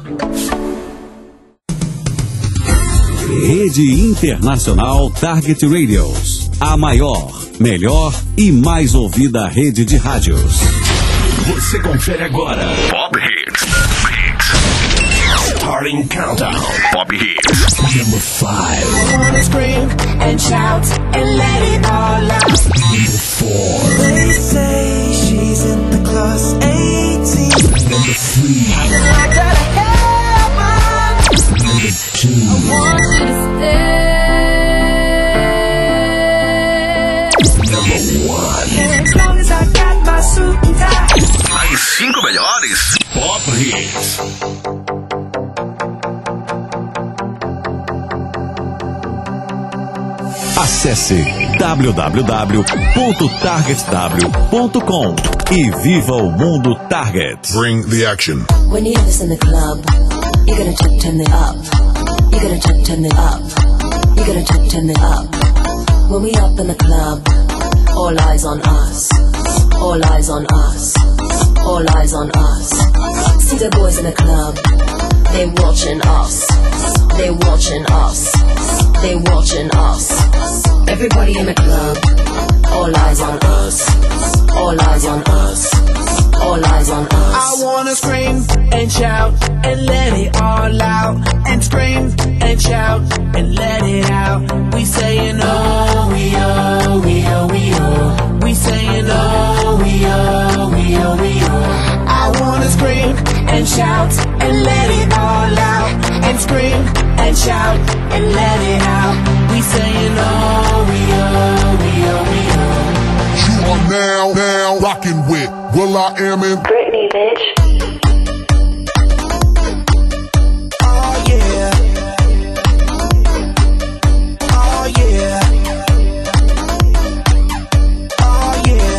Rede Internacional Target Radios. A maior, melhor e mais ouvida rede de rádios. Você confere agora Pop Hits. Starting Countdown. Pop Hits. Number 5. I wanna scream and shout and let it all out. Number 4. They say she's in the class 18. Number 3. I gotta help her. Number 2. I want you to stay. Number 1. As long as I got my suit and tie. As 5 melhores Pop Hits. Acesse www.targetw.com e viva o mundo Target. Bring the action. When you have this in the club, you're gonna turn it up. You're gonna turn it up. You're gonna turn it up. When we up in the club, all eyes on us. All eyes on us. All eyes on us. See the boys in the club, they watching us. They watching us. They watching us. Everybody in the club, all eyes on us. All eyes on us. All eyes on us. I wanna scream and shout and let it all out. And scream and shout and let it out. We saying oh, we oh, we oh, we oh. We saying oh, we oh, we oh, we oh. I wanna scream and shout and let it all out. And scream and shout and let it out. We saying oh, we oh, we oh, we oh. You are now rocking with will.i.am in Britney, bitch. Oh yeah. Oh yeah. Oh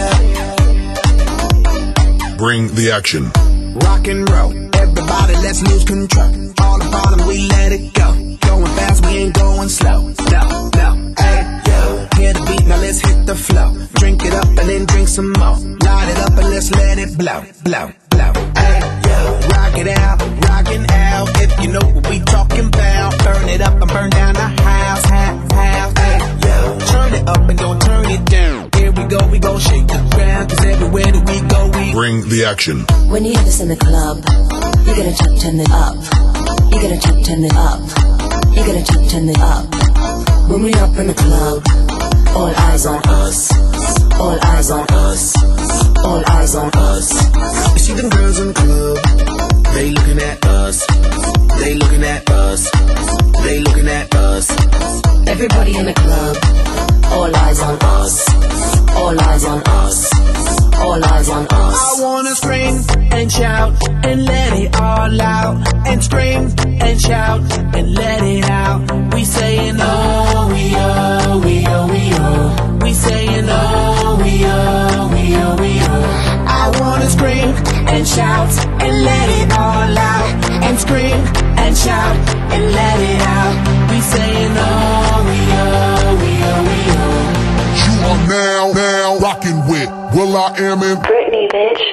yeah. Bring the action. Rock and roll, everybody let's lose control. All the bottom we let it go. Going fast, we ain't going slow. No, hey, yo. Hear the beat, now let's hit the flow. Drink it up and then drink some more. Light it up and let's let it blow, blow, blow. Hey, yo. Rock it out, rockin' out. If you know what we talking about. Burn it up and burn down the house, house. Hey, yo. Turn it up and don't turn it down. Here we go shake the ground. Cause everywhere that we go, we Bring the action. When you have this in the club, you're gonna turn it up. You're gonna turn it up. You're gonna turn it up. When we up in the club, all eyes on us. All eyes on us. All eyes on us. You see them girls in the club, they looking at us. They looking at us. They looking at us. Everybody in the club, all eyes on us. All eyes on us. All eyes on us. I wanna scream and shout and let it all out. And scream and shout and let it out. We saying oh, we oh, we oh, we oh. We saying oh, we oh, we oh, we oh. I wanna scream and shout and let it all out. And scream and shout and let it out. We saying oh, we oh, we oh, we oh. You are now rocking with will.i.am in Britney, bitch.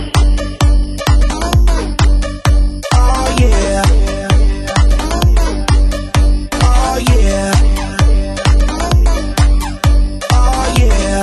Oh yeah. Oh yeah. Oh yeah.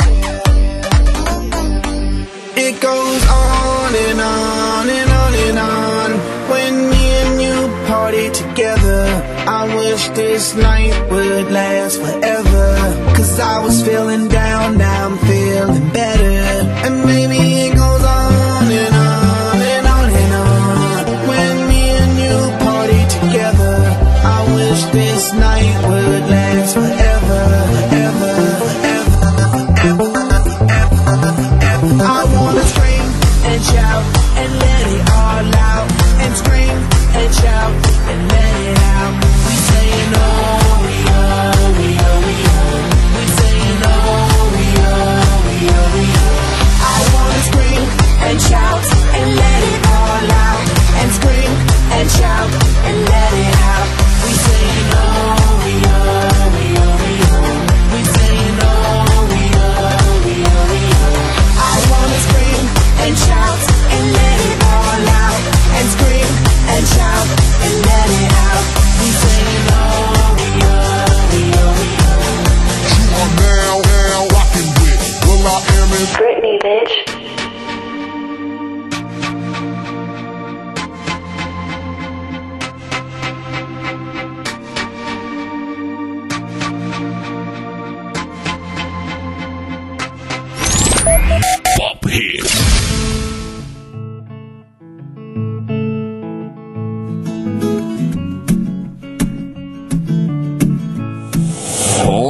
It goes on and on and on and on. When me and you party together, I wish this night would last forever. Cause I was feeling down, now I'm feeling better. And maybe it goes on and on and on and on. When me and you party together, I wish this night would last forever, ever, ever, ever, ever, ever. I wanna scream and shout and let it all out. And scream and shout and let it out. We saying oh, we oh, we oh, we oh. We saying oh, we oh, we oh, we oh. I wanna scream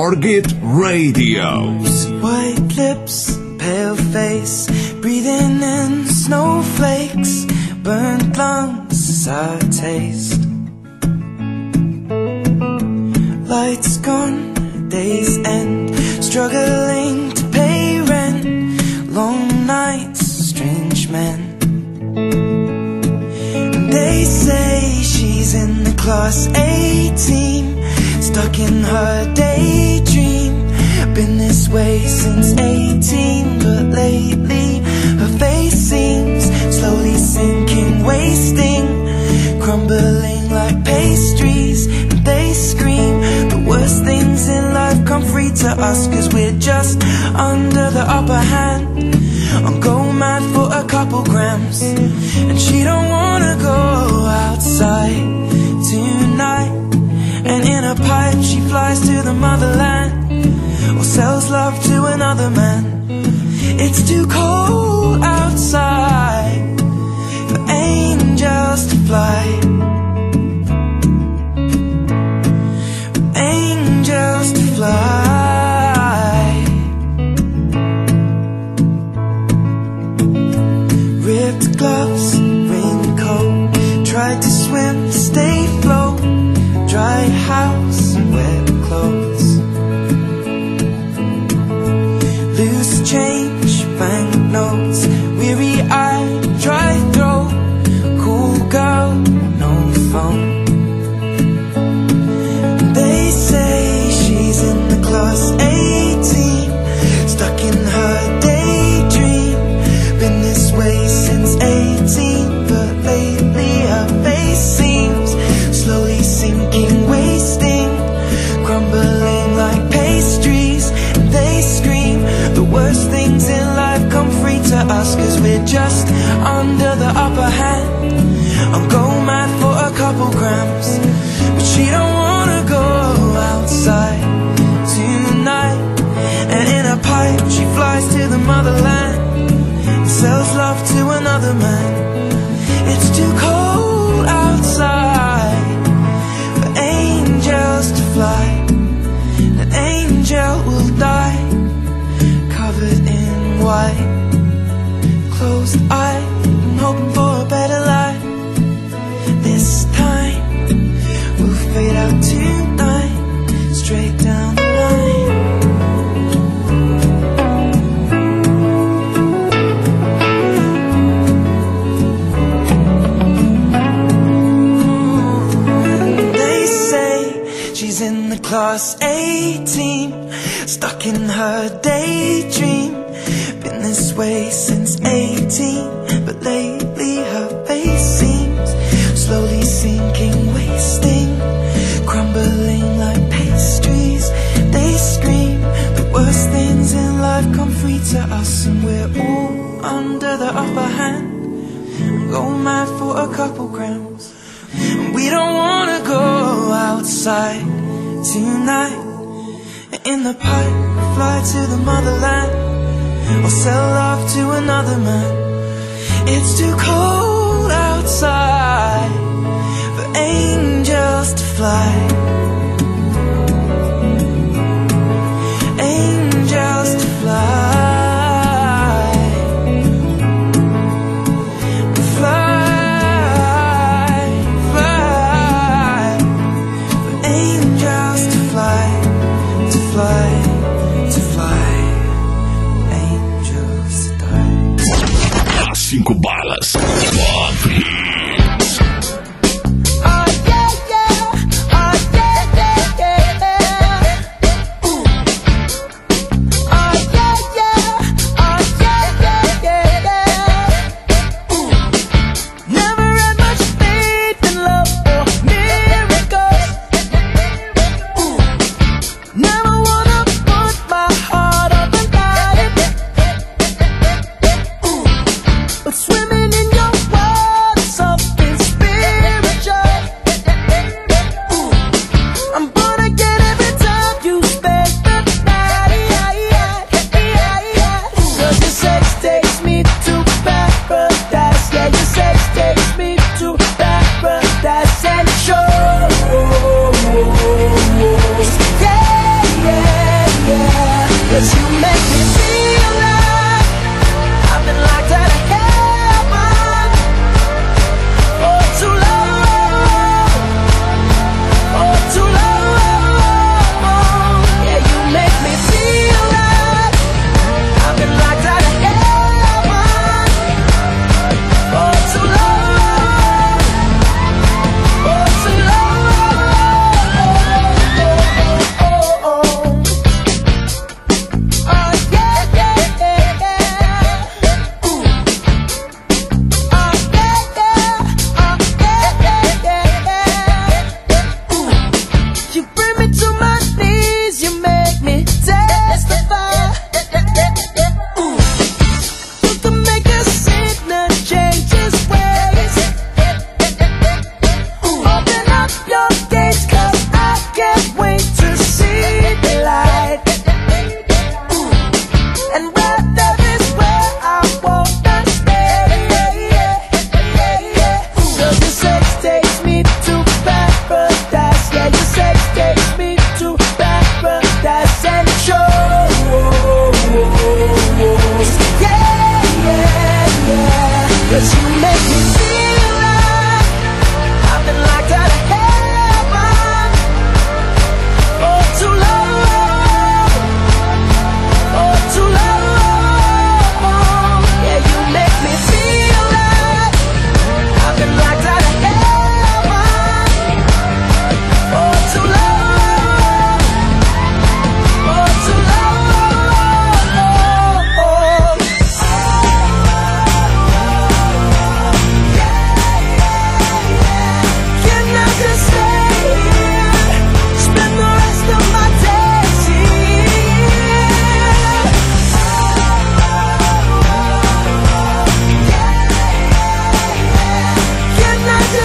Target Radios. White lips, pale face, breathing in snowflakes, burnt lungs, sour taste. Lights gone, days end, struggling to pay rent, long nights, strange men. They say she's in the class A team, stuck in her daydream. Been this way since 18, but lately her face seems slowly sinking, wasting, crumbling like pastries. And they scream the worst things in life come free to us, 'cause we're just under the upper hand. I'm go mad for a couple grams, and she don't wanna go outside tonight. And in a pipe she flies to the motherland, or sells love to another man. It's too cold outside for angels to fly, for angels to fly. Ripped gloves, raincoat, tried to swim, stay afloat. Dry house, wet clothes, loose change, banknotes, weary-eyed, dry throat, cool girl, no phone. They say she's in the class 18, stuck in her daydream. Been this way since 18, but lately her face seems slowly sinking, wasting, crumbling like pastries. And they scream the worst things in life come free to us, 'cause we're just under the upper hand. I'm go mad for a couple grams, but she don't wanna go outside tonight. And in a pipe she flies to the motherland, and sells love to another man. It's too cold outside for angels to fly. An angel will die, covered in white, closed eye, and hoping for a better life. This time we'll fade out tonight, straight down the line. In the class 18, stuck in her daydream. Been this way since 18, but lately her face seems slowly sinking, wasting, crumbling like pastries. They scream the worst things in life come free to us, and we're all under the upper hand. Go mad for a couple grams, and we don't wanna go outside tonight. In the pipe we fly to the motherland, or sell love to another man. It's too cold outside for angels to fly, angels to fly. Cinco balas. Pop Hits. Oh yeah, yeah. Oh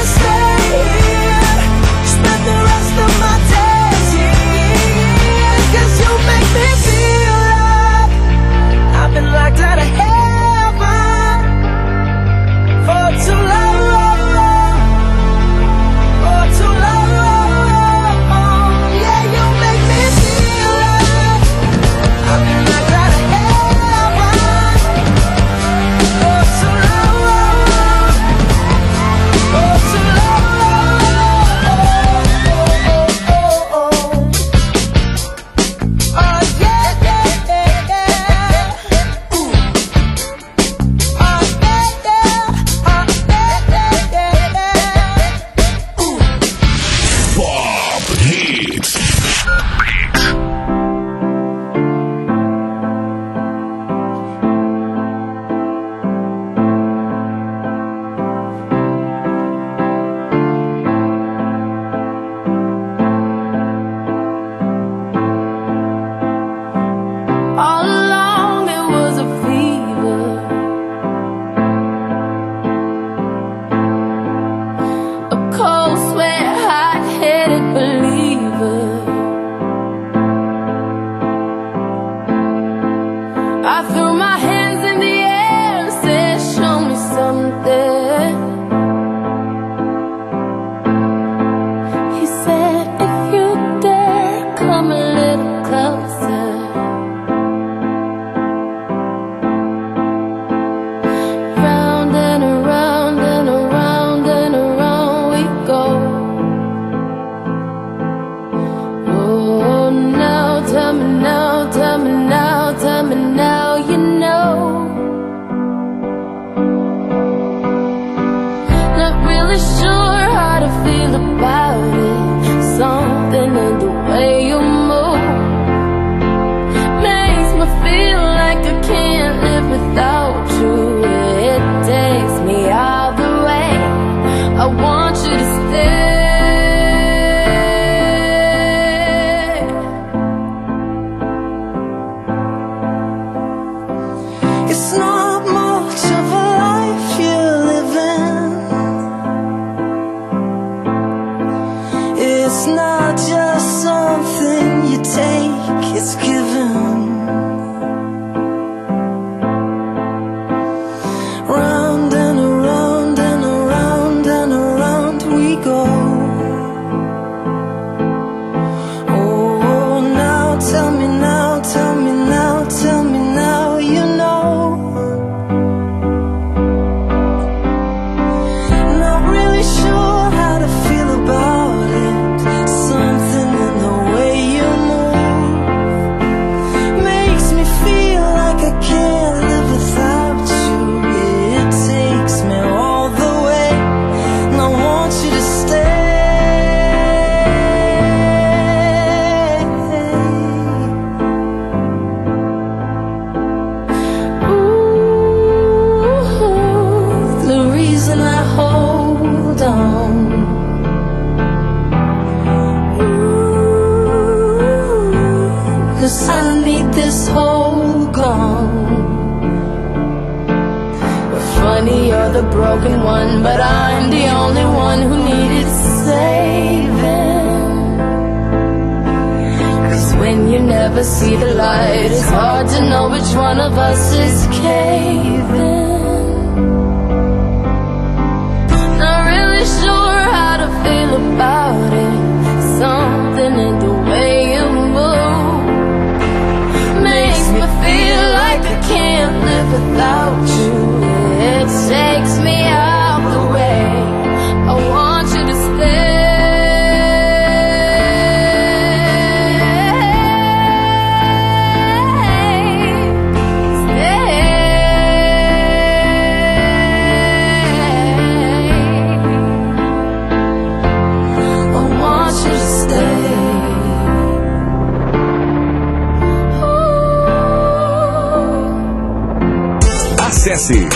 Acesse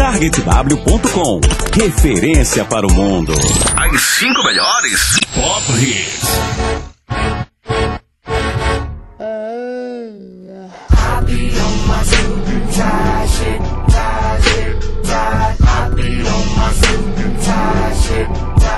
targetw.com. Referência para o mundo. As 5 melhores Pop Hits. Shit.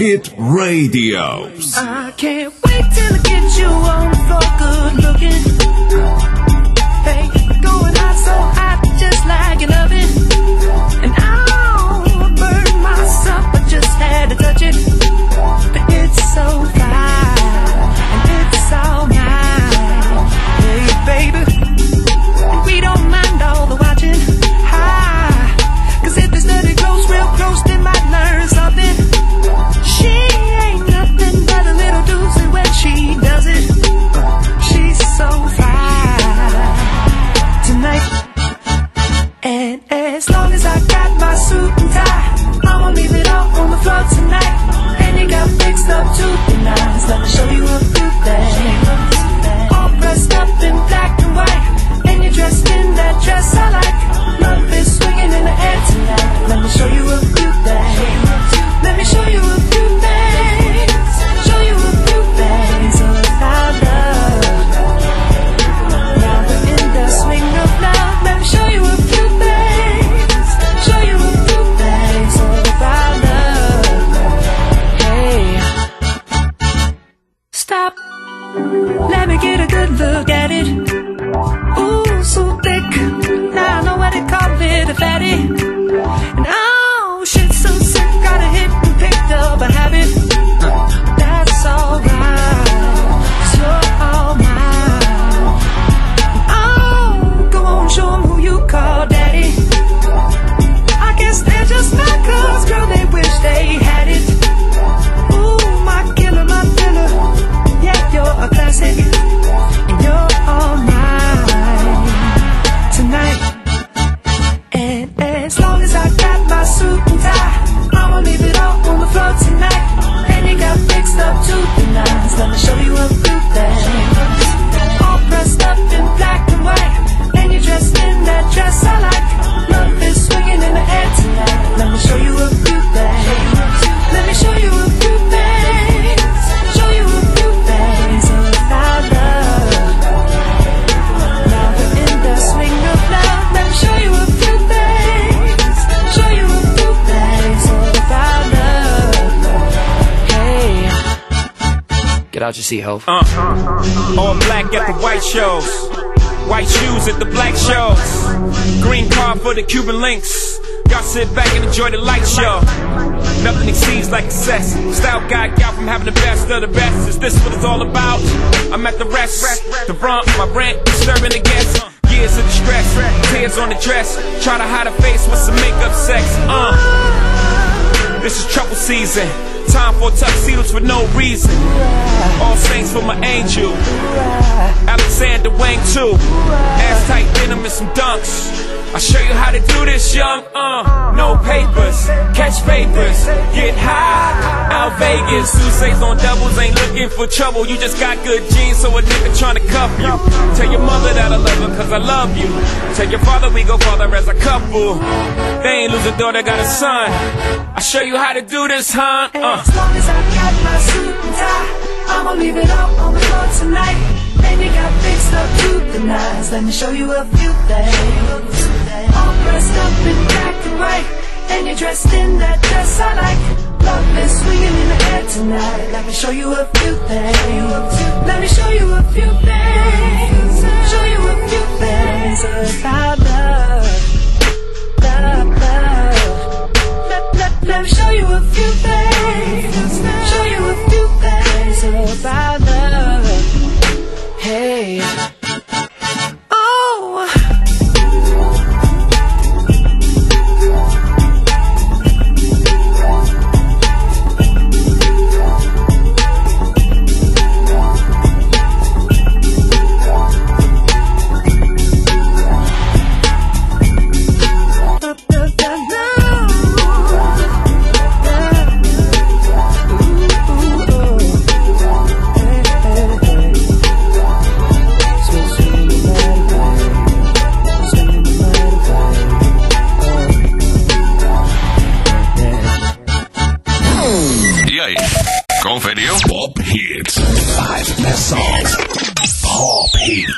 Hit Radios. I can't wait till I get you on the floor, good looking. Hey, going out so hot, just like you love it. And I'll burn myself, I just had to touch it. But it's so fine, and it's all mine. Hey, baby, and we don't mind all the watching. Cause if they study close, real close, they might learn something. She ain't nothing but a little doozy when she does it. She's so fine tonight. And as long as I got my suit and tie, I'ma leave it all on the floor tonight. And you got fixed up to the nines. Let me show you a few things. All dressed up in black and white, and you're dressed in that dress I like. Love is swinging in the air tonight. Let me show you a few things. Let me show you a few things. Show you a few things about love. Now we're in the swing of love. Let me show you a few things. Show you a few things about love. Hey, stop. Let me get a good look at it. Ooh, so thick. Now I know what they call it, a fatty. And oh, shit, so sick. Got a hit and picked up a habit. That's alright, you're all mine. Oh, go on, show 'em who you call daddy. I guess they're just not, 'cause girl, they wish they had it. Ooh, my killer, my killer. Yeah, you're a classic, and you're all mine tonight. And as long as I got my suit and tie, I'ma leave it all on the floor tonight. And you got fixed up to the nines. Let me show you a few things. All dressed up in black and white, and you're dressed in that dress I like. Love is swinging in the air tonight. Let me show you a few things. Let me show you a few things. Show you a few things about love. Now we're in the swing of love. Let me show you a few things. Show you a few things about love. Hey, Get out your seat, ho. All black at the white shows, white shoes at the black shows, green car for the Cuban links. Y'all sit back and enjoy the light show. Nothing exceeds like excess. Style guy out from having the best of the best. Is this what it's all about? I'm at the rest, the rump, my rent, disturbing the guests. Years of distress, tears on the dress. Try to hide a face with some makeup sex. This is trouble season. Time for tuxedos for no reason. All saints for my angel. Alexander Wang too. Ass tight denim and some dunks. I'll show you how to do this, young. No papers, catch papers, get high. Out Vegas, Sousa's on doubles, ain't looking for trouble. You just got good genes, so a nigga tryna cuff you. Tell your mother that I love her, 'cause I love you. Tell your father we go father as a couple. They ain't lose a daughter, got a son. I'll show you how to do this, huh? As long as I got my suit and tie, I'ma leave it all on the floor tonight. And you got fixed up to the nines. Let me show you a few things. All dressed up in black and white, and you're dressed in that dress I like. Love is swinging in the air tonight. Let me show you a few things. Let me show you a few things. Show you a few things about love. Love, love. Let me show you a few things. Show you a few things about love. Hey. Oh. Conferiu? Pop Hits. 5 best songs. Pop Hits.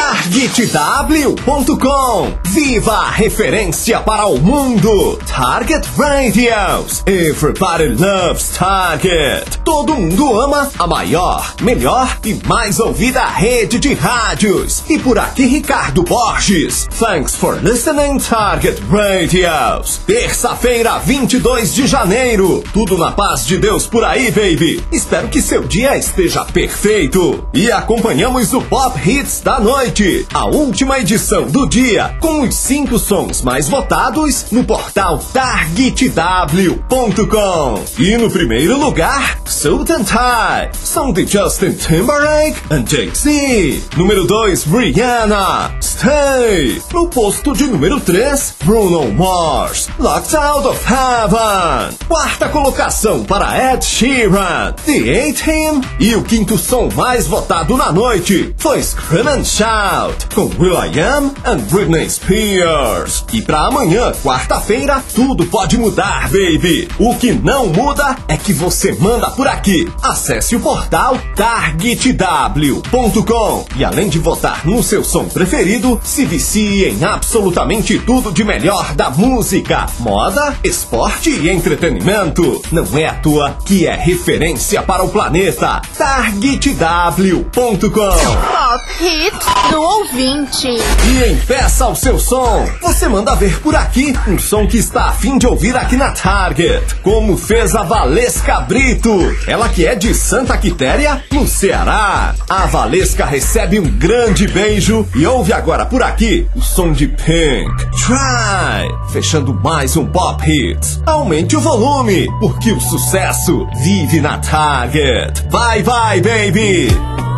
TargetW.com. Viva a referência para o mundo. Target Radios. Everybody loves Target. Todo mundo ama a maior, melhor e mais ouvida rede de rádios. E por aqui Ricardo Borges. Thanks for listening, Target Radios. Terça-feira, 22 de janeiro. Tudo na paz de Deus por aí, baby. Espero que seu dia esteja perfeito. E acompanhamos o Pop Hits da noite, a última edição do dia, com os 5 sons mais votados no portal TargetW.com. E no primeiro lugar, Suit and Tie, som de Justin Timberlake and Jay-Z. Número 2, Rihanna, Stay. No posto de número 3, Bruno Mars, Locked Out of Heaven. Quarta colocação para Ed Sheeran, The A-Team. E o quinto som mais votado na noite foi Scream and Shout, com will.i.am and Britney Spears. E pra amanhã, quarta-feira, tudo pode mudar, baby. O que não muda é que você manda por aqui. Acesse o portal TargetW.com e além de votar no seu som preferido, se vicie em absolutamente tudo de melhor da música, moda, esporte e entretenimento. Não é à toa que é referência para o planeta. TargetW.com. Pop Hits do ouvinte. E empeça o seu som. Você manda ver por aqui um som que está a fim de ouvir aqui na Target, como fez a Valesca Brito, ela que é de Santa Quitéria, no Ceará. A Valesca recebe um grande beijo e ouve agora por aqui o som de Pink, Try, fechando mais um Pop Hits. Aumente o volume, porque o sucesso vive na Target. Vai, vai, baby!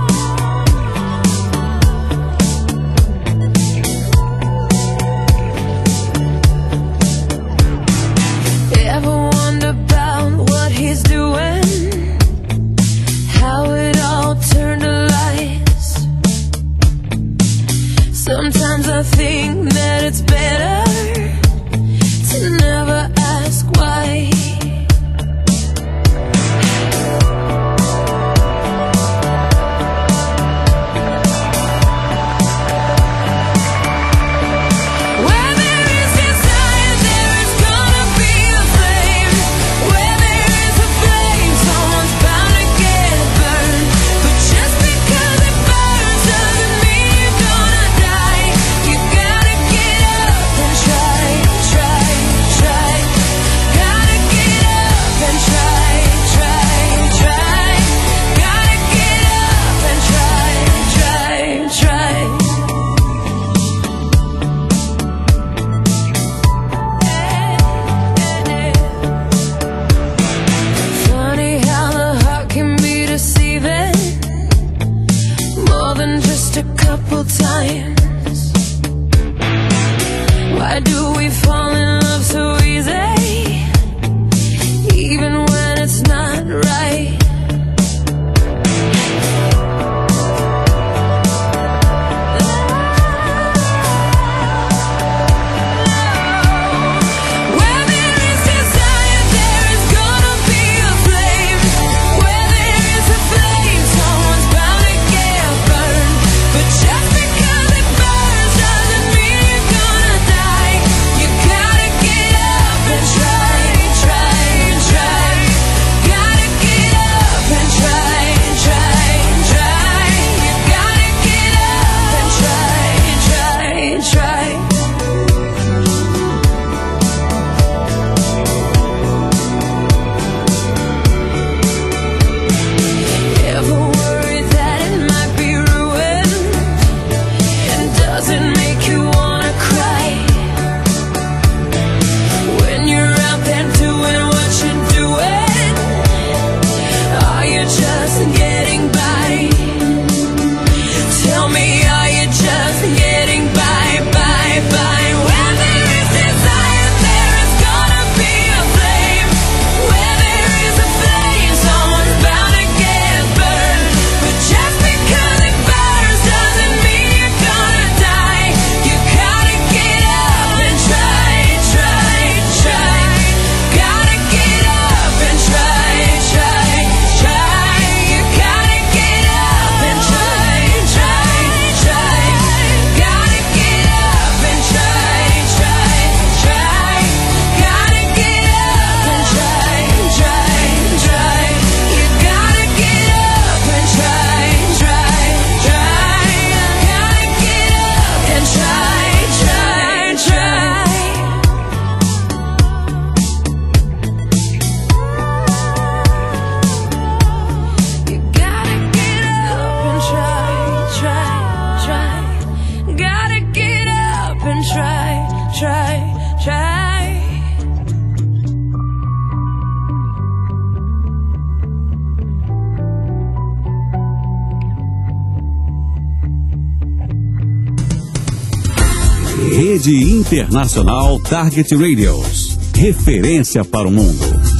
Sometimes I think that it's better to never ask why. Rede Internacional Target Radios. Referência para o mundo.